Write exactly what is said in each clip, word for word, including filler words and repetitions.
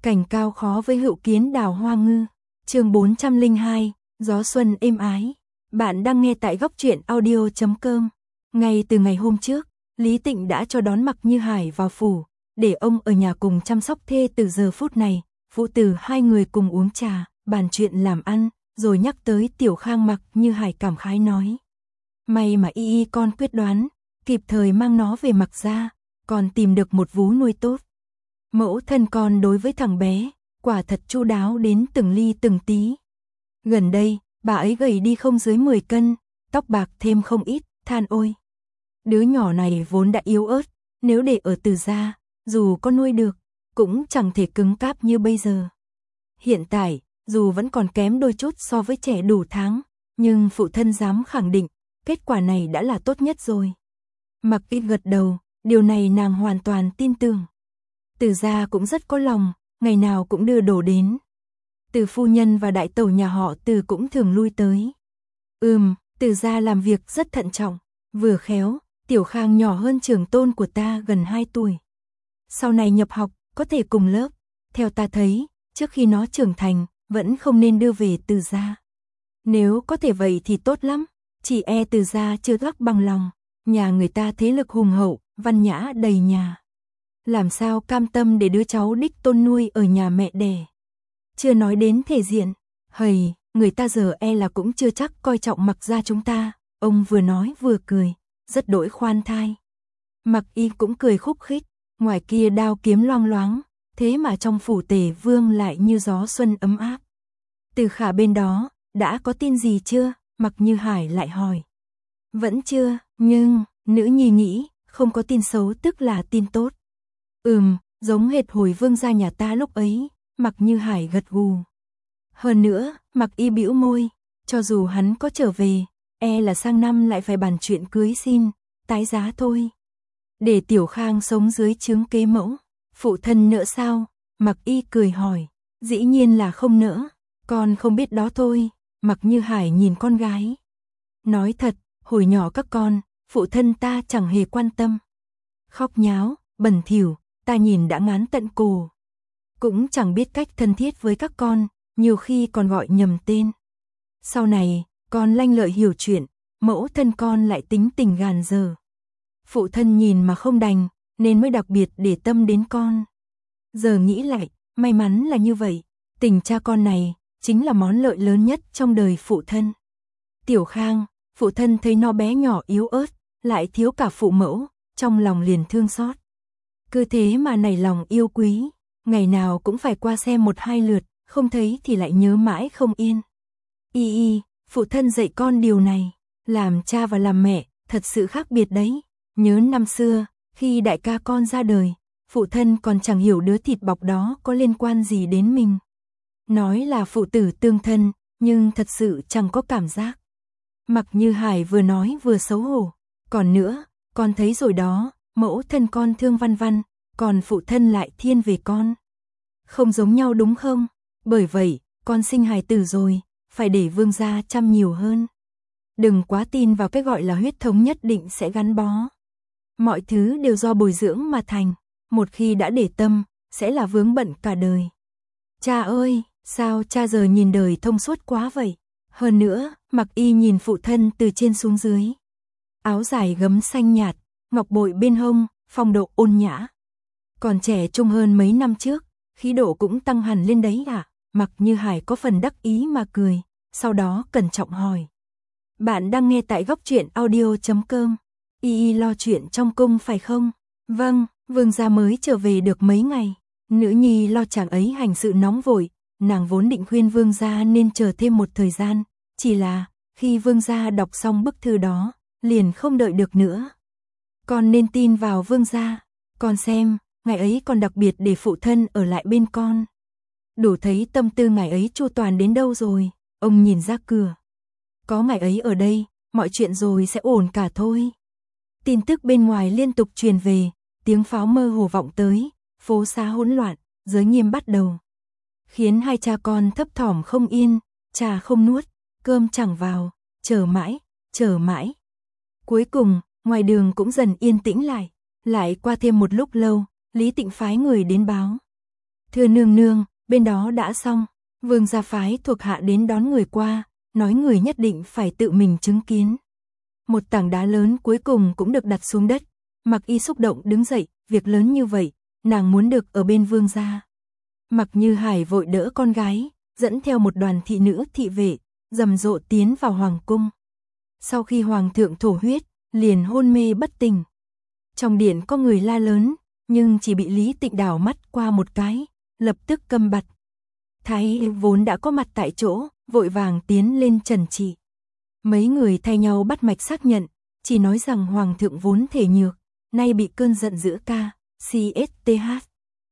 Cảnh cao khó với hữu kiến đào hoa ngư. Chương bốn trăm lẻ hai, gió xuân êm ái. Bạn đang nghe tại góc truyện audio chấm com. Ngay từ ngày hôm trước, Lý Tịnh đã cho đón Mạc Như Hải vào phủ, để ông ở nhà cùng chăm sóc thê từ giờ phút này. Phụ tử hai người cùng uống trà, bàn chuyện làm ăn, rồi nhắc tới Tiểu Khang. Mạc Như Hải cảm khái nói: may mà y y con quyết đoán, kịp thời mang nó về Mạc gia, còn tìm được một vú nuôi tốt. Mẫu thân con đối với thằng bé, quả thật chu đáo đến từng ly từng tí. Gần đây, bà ấy gầy đi không dưới mười cân, tóc bạc thêm không ít, than ôi. Đứa nhỏ này vốn đã yếu ớt, nếu để ở Từ gia, dù có nuôi được, cũng chẳng thể cứng cáp như bây giờ. Hiện tại, dù vẫn còn kém đôi chút so với trẻ đủ tháng, nhưng phụ thân dám khẳng định, kết quả này đã là tốt nhất rồi. Mạc Y gật đầu, điều này nàng hoàn toàn tin tưởng. Từ gia cũng rất có lòng, ngày nào cũng đưa đồ đến. Từ phu nhân và đại tẩu nhà họ Từ cũng thường lui tới. Ừm, Từ gia làm việc rất thận trọng, vừa khéo, Tiểu Khang nhỏ hơn trưởng tôn của ta gần hai tuổi. Sau này nhập học, có thể cùng lớp, theo ta thấy, trước khi nó trưởng thành, vẫn không nên đưa về Từ gia. Nếu có thể vậy thì tốt lắm, chỉ e Từ gia chưa gác bằng lòng, nhà người ta thế lực hùng hậu, văn nhã đầy nhà. Làm sao cam tâm để đứa cháu đích tôn nuôi ở nhà mẹ đẻ. Chưa nói đến thể diện, hầy, người ta giờ e là cũng chưa chắc coi trọng Mạc gia chúng ta. Ông vừa nói vừa cười, rất đỗi khoan thai. Mạc Y cũng cười khúc khích, ngoài kia đao kiếm loang loáng, thế mà trong phủ Tề Vương lại như gió xuân ấm áp. Từ Khả bên đó, đã có tin gì chưa? Mạc Như Hải lại hỏi. Vẫn chưa, nhưng, nữ nhi nghĩ, không có tin xấu tức là tin tốt. Ừm, giống hệt hồi vương gia nhà ta lúc ấy, Mạc Như Hải gật gù. Hơn nữa, Mạc Y bĩu môi, cho dù hắn có trở về, e là sang năm lại phải bàn chuyện cưới xin, tái giá thôi. Để Tiểu Khang sống dưới trướng kế mẫu, phụ thân nỡ sao? Mạc Y cười hỏi, dĩ nhiên là không nỡ, con không biết đó thôi. Mạc Như Hải nhìn con gái. Nói thật, hồi nhỏ các con, phụ thân ta chẳng hề quan tâm. Khóc nháo, bẩn thỉu, ta nhìn đã ngán tận cổ. Cũng chẳng biết cách thân thiết với các con, nhiều khi còn gọi nhầm tên. Sau này, con lanh lợi hiểu chuyện, mẫu thân con lại tính tình gàn dở. Phụ thân nhìn mà không đành, nên mới đặc biệt để tâm đến con. Giờ nghĩ lại, may mắn là như vậy, tình cha con này chính là món lợi lớn nhất trong đời phụ thân. Tiểu Khang, phụ thân thấy nó bé nhỏ yếu ớt, lại thiếu cả phụ mẫu, trong lòng liền thương xót. Cứ thế mà nảy lòng yêu quý, ngày nào cũng phải qua xem một hai lượt, không thấy thì lại nhớ mãi không yên. Y y, phụ thân dạy con điều này, làm cha và làm mẹ, thật sự khác biệt đấy. Nhớ năm xưa, khi đại ca con ra đời, phụ thân còn chẳng hiểu đứa thịt bọc đó có liên quan gì đến mình. Nói là phụ tử tương thân, nhưng thật sự chẳng có cảm giác. Mạc Như Hải vừa nói vừa xấu hổ. Còn nữa, con thấy rồi đó, mẫu thân con thương Văn Văn, còn phụ thân lại thiên về con. Không giống nhau đúng không? Bởi vậy, con sinh hài tử rồi, phải để vương gia chăm nhiều hơn. Đừng quá tin vào cái gọi là huyết thống nhất định sẽ gắn bó. Mọi thứ đều do bồi dưỡng mà thành, một khi đã để tâm, sẽ là vướng bận cả đời. Cha ơi, sao cha giờ nhìn đời thông suốt quá vậy? Hơn nữa, Mạc Y nhìn phụ thân từ trên xuống dưới. Áo dài gấm xanh nhạt, ngọc bội bên hông, phong độ ôn nhã. Còn trẻ trung hơn mấy năm trước, khí độ cũng tăng hẳn lên đấy à? Mạc Như Hải có phần đắc ý mà cười, sau đó cẩn trọng hỏi. Bạn đang nghe tại góc truyện audio chấm com. Y y lo chuyện trong cung phải không? Vâng, vương gia mới trở về được mấy ngày. Nữ nhi lo chàng ấy hành sự nóng vội, nàng vốn định khuyên vương gia nên chờ thêm một thời gian. Chỉ là, khi vương gia đọc xong bức thư đó, liền không đợi được nữa. Con nên tin vào vương gia, con xem, ngày ấy còn đặc biệt để phụ thân ở lại bên con. Đủ thấy tâm tư ngày ấy chu toàn đến đâu rồi. Ông nhìn ra cửa. Có ngày ấy ở đây, mọi chuyện rồi sẽ ổn cả thôi. Tin tức bên ngoài liên tục truyền về, tiếng pháo mơ hồ vọng tới, phố xá hỗn loạn, giới nghiêm bắt đầu. Khiến hai cha con thấp thỏm không yên, trà không nuốt, cơm chẳng vào, chờ mãi, chờ mãi. Cuối cùng, ngoài đường cũng dần yên tĩnh lại, lại qua thêm một lúc lâu, Lý Tịnh phái người đến báo. Thưa nương nương, bên đó đã xong. Vương gia phái thuộc hạ đến đón người qua, nói người nhất định phải tự mình chứng kiến. Một tảng đá lớn cuối cùng cũng được đặt xuống đất. Mặc Y xúc động đứng dậy, việc lớn như vậy, nàng muốn được ở bên vương gia. Mặc Như Hải vội đỡ con gái, dẫn theo một đoàn thị nữ thị vệ, rầm rộ tiến vào hoàng cung. Sau khi hoàng thượng thổ huyết, liền hôn mê bất tỉnh. Trong điện có người la lớn, nhưng chỉ bị Lý Tịnh đảo mắt qua một cái, lập tức câm bặt. Thái vốn đã có mặt tại chỗ, vội vàng tiến lên trần trị. Mấy người thay nhau bắt mạch xác nhận, chỉ nói rằng hoàng thượng vốn thể nhược, nay bị cơn giận dữ ca, xê ét tê hát.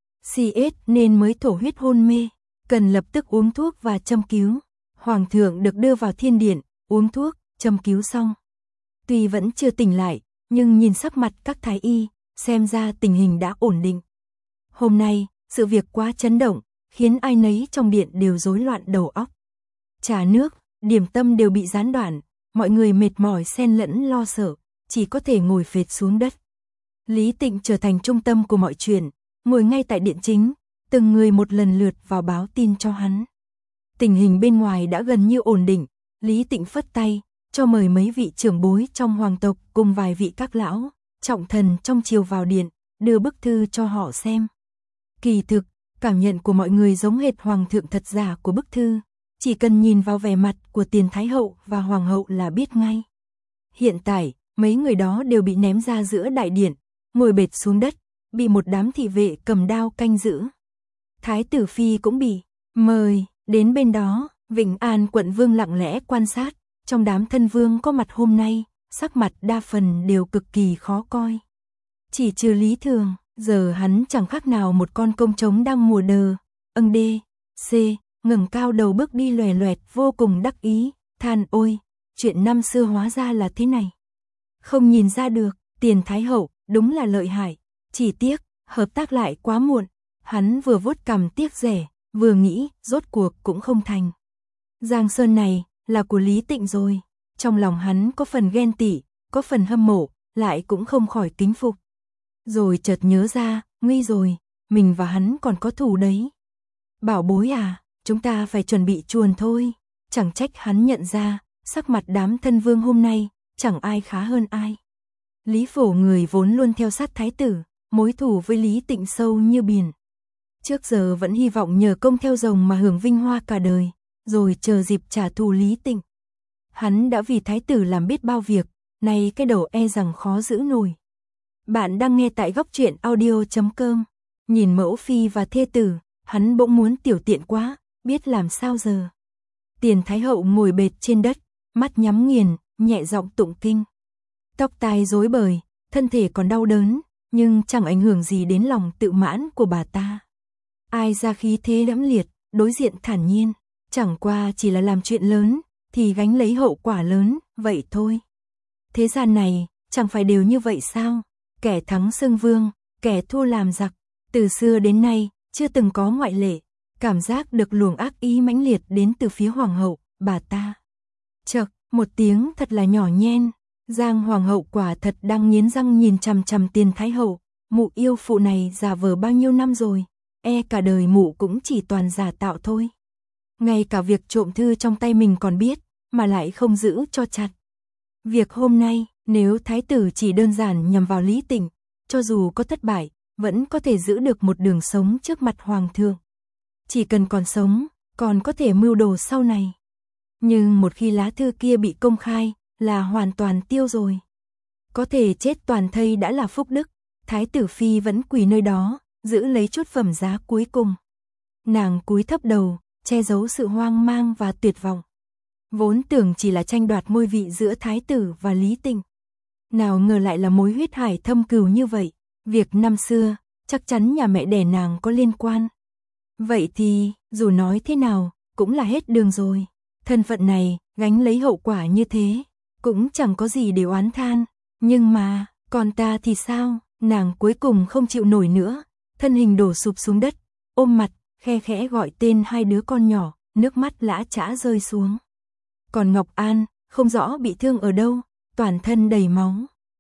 xê ét nên mới thổ huyết hôn mê, cần lập tức uống thuốc và châm cứu. Hoàng thượng được đưa vào thiên điện, uống thuốc, châm cứu xong. Tuy vẫn chưa tỉnh lại, nhưng nhìn sắc mặt các thái y, xem ra tình hình đã ổn định. Hôm nay, sự việc quá chấn động, khiến ai nấy trong điện đều rối loạn đầu óc. Trà nước, điểm tâm đều bị gián đoạn, mọi người mệt mỏi xen lẫn lo sợ, chỉ có thể ngồi phệt xuống đất. Lý Tịnh trở thành trung tâm của mọi chuyện, ngồi ngay tại điện chính, từng người một lần lượt vào báo tin cho hắn. Tình hình bên ngoài đã gần như ổn định, Lý Tịnh phất tay, cho mời mấy vị trưởng bối trong hoàng tộc cùng vài vị các lão, trọng thần trong triều vào điện, đưa bức thư cho họ xem. Kỳ thực, cảm nhận của mọi người giống hệt hoàng thượng thật giả của bức thư, chỉ cần nhìn vào vẻ mặt của tiền thái hậu và hoàng hậu là biết ngay. Hiện tại, mấy người đó đều bị ném ra giữa đại điện, ngồi bệt xuống đất, bị một đám thị vệ cầm đao canh giữ. Thái tử phi cũng bị mời đến bên đó. Vĩnh An quận vương lặng lẽ quan sát, trong đám thân vương có mặt hôm nay, sắc mặt đa phần đều cực kỳ khó coi. Chỉ trừ Lý Thường, giờ hắn chẳng khác nào một con công trống đang mùa đờ. Âng đê, c, ngẩng cao đầu bước đi loè loẹt vô cùng đắc ý, than ôi, chuyện năm xưa hóa ra là thế này. Không nhìn ra được, tiền thái hậu, đúng là lợi hại, chỉ tiếc, hợp tác lại quá muộn. Hắn vừa vuốt cằm tiếc rẻ, vừa nghĩ, rốt cuộc cũng không thành. Giang Sơn này, là của Lý Tịnh rồi. Trong lòng hắn có phần ghen tị, có phần hâm mộ, lại cũng không khỏi kính phục. Rồi chợt nhớ ra, nguy rồi, mình và hắn còn có thù đấy. Bảo bối à, chúng ta phải chuẩn bị chuồn thôi. Chẳng trách hắn nhận ra, sắc mặt đám thân vương hôm nay, chẳng ai khá hơn ai. Lý Phổ người vốn luôn theo sát thái tử, mối thù với Lý Tịnh sâu như biển. Trước giờ vẫn hy vọng nhờ công theo rồng mà hưởng vinh hoa cả đời, rồi chờ dịp trả thù Lý Tịnh. Hắn đã vì thái tử làm biết bao việc, nay cái đầu e rằng khó giữ nổi. Bạn đang nghe tại góc truyện audio chấm com. Nhìn mẫu phi và thê tử, hắn bỗng muốn tiểu tiện quá, biết làm sao giờ. Tiền thái hậu ngồi bệt trên đất, mắt nhắm nghiền, nhẹ giọng tụng kinh. Tóc tai rối bời, thân thể còn đau đớn, nhưng chẳng ảnh hưởng gì đến lòng tự mãn của bà ta. Ai ra khí thế lẫm liệt, đối diện thản nhiên, chẳng qua chỉ là làm chuyện lớn, thì gánh lấy hậu quả lớn, vậy thôi. Thế gian này, chẳng phải đều như vậy sao? Kẻ thắng xưng vương, kẻ thua làm giặc, từ xưa đến nay, chưa từng có ngoại lệ. Cảm giác được luồng ác ý mãnh liệt đến từ phía hoàng hậu, bà ta. Chậc, một tiếng thật là nhỏ nhen. Giang hoàng hậu quả thật đang nghiến răng nhìn chằm chằm tiền thái hậu. Mụ yêu phụ này giả vờ bao nhiêu năm rồi, e cả đời mụ cũng chỉ toàn giả tạo thôi. Ngay cả việc trộm thư trong tay mình còn biết, mà lại không giữ cho chặt. Việc hôm nay, nếu thái tử chỉ đơn giản nhằm vào Lý Tịnh, cho dù có thất bại, vẫn có thể giữ được một đường sống trước mặt hoàng thượng. Chỉ cần còn sống, còn có thể mưu đồ sau này. Nhưng một khi lá thư kia bị công khai, là hoàn toàn tiêu rồi. Có thể chết toàn thây đã là phúc đức, thái tử phi vẫn quỳ nơi đó, giữ lấy chút phẩm giá cuối cùng. Nàng cúi thấp đầu, che giấu sự hoang mang và tuyệt vọng. Vốn tưởng chỉ là tranh đoạt ngôi vị giữa thái tử và Lý Tịnh. Nào ngờ lại là mối huyết hải thâm cừu như vậy. Việc năm xưa, chắc chắn nhà mẹ đẻ nàng có liên quan. Vậy thì, dù nói thế nào, cũng là hết đường rồi. Thân phận này, gánh lấy hậu quả như thế, cũng chẳng có gì để oán than. Nhưng mà, còn ta thì sao? Nàng cuối cùng không chịu nổi nữa, thân hình đổ sụp xuống đất, ôm mặt, khe khẽ gọi tên hai đứa con nhỏ, nước mắt lã chã rơi xuống. Còn Ngọc An, không rõ bị thương ở đâu, toàn thân đầy máu.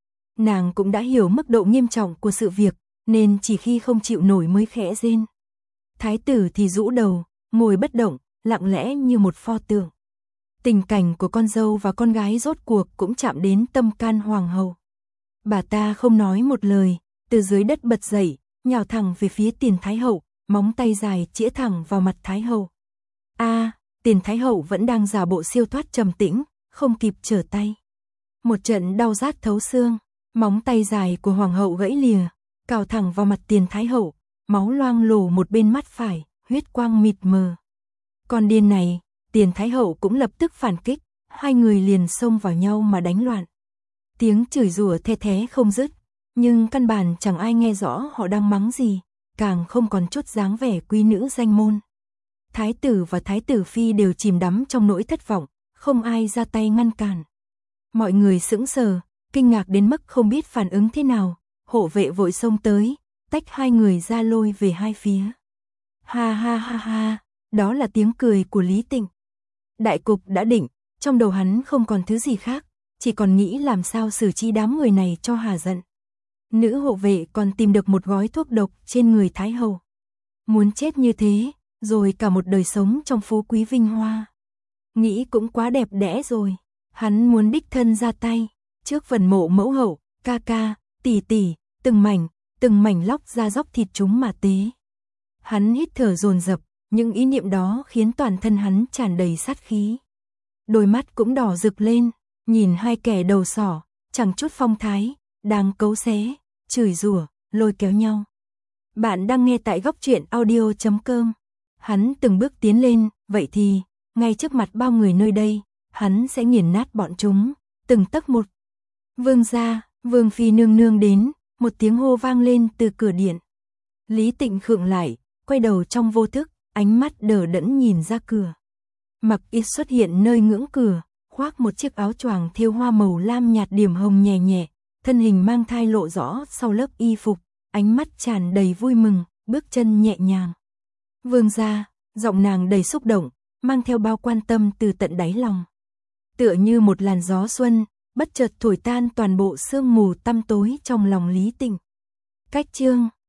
Nàng cũng đã hiểu mức độ nghiêm trọng của sự việc, nên chỉ khi không chịu nổi mới khẽ rên. Thái tử thì rũ đầu, ngồi bất động, lặng lẽ như một pho tượng. Tình cảnh của con dâu và con gái rốt cuộc cũng chạm đến tâm can hoàng hậu. Bà ta không nói một lời, từ dưới đất bật dậy, nhào thẳng về phía Tiền Thái hậu, móng tay dài chĩa thẳng vào mặt Thái hậu. A, à, Tiền Thái hậu vẫn đang giả bộ siêu thoát trầm tĩnh, không kịp trở tay. Một trận đau rát thấu xương, móng tay dài của hoàng hậu gãy lìa, cào thẳng vào mặt Tiền Thái hậu, máu loang lổ một bên mắt phải, huyết quang mịt mờ. Con điên này, Tiền Thái hậu cũng lập tức phản kích, hai người liền xông vào nhau mà đánh loạn. Tiếng chửi rủa the thé không dứt, nhưng căn bản chẳng ai nghe rõ họ đang mắng gì, càng không còn chút dáng vẻ quý nữ danh môn. Thái tử và thái tử phi đều chìm đắm trong nỗi thất vọng, không ai ra tay ngăn cản. Mọi người sững sờ, kinh ngạc đến mức không biết phản ứng thế nào, hộ vệ vội xông tới, tách hai người ra lôi về hai phía. Ha ha ha ha, đó là tiếng cười của Lý Tịnh. Đại cục đã định, trong đầu hắn không còn thứ gì khác, chỉ còn nghĩ làm sao xử trí đám người này cho hà giận. Nữ hộ vệ còn tìm được một gói thuốc độc trên người Thái hậu. Muốn chết như thế, rồi cả một đời sống trong phú quý vinh hoa. Nghĩ cũng quá đẹp đẽ rồi. Hắn muốn đích thân ra tay, trước phần mộ mẫu hậu, ca ca, tỷ tỷ, từng mảnh, từng mảnh lóc ra dóc thịt chúng mà tế. Hắn hít thở dồn dập, những ý niệm đó khiến toàn thân hắn tràn đầy sát khí. Đôi mắt cũng đỏ rực lên, nhìn hai kẻ đầu sỏ, chẳng chút phong thái, đang cấu xé, chửi rủa, lôi kéo nhau. Bạn đang nghe tại góc truyện audio chấm com. Hắn từng bước tiến lên, vậy thì, ngay trước mặt bao người nơi đây, hắn sẽ nghiền nát bọn chúng, từng tấc một. Vương gia, Vương phi nương nương đến, một tiếng hô vang lên từ cửa điện. Lý Tịnh khựng lại, quay đầu trong vô thức, ánh mắt đờ đẫn nhìn ra cửa. Mặc Y xuất hiện nơi ngưỡng cửa, khoác một chiếc áo choàng thêu hoa màu lam nhạt điểm hồng nhẹ nhẹ, thân hình mang thai lộ rõ sau lớp y phục, ánh mắt tràn đầy vui mừng, bước chân nhẹ nhàng. Vương gia, giọng nàng đầy xúc động, mang theo bao quan tâm từ tận đáy lòng. Tựa như một làn gió xuân, bất chợt thổi tan toàn bộ sương mù tăm tối trong lòng Lý Tịnh. Cách chương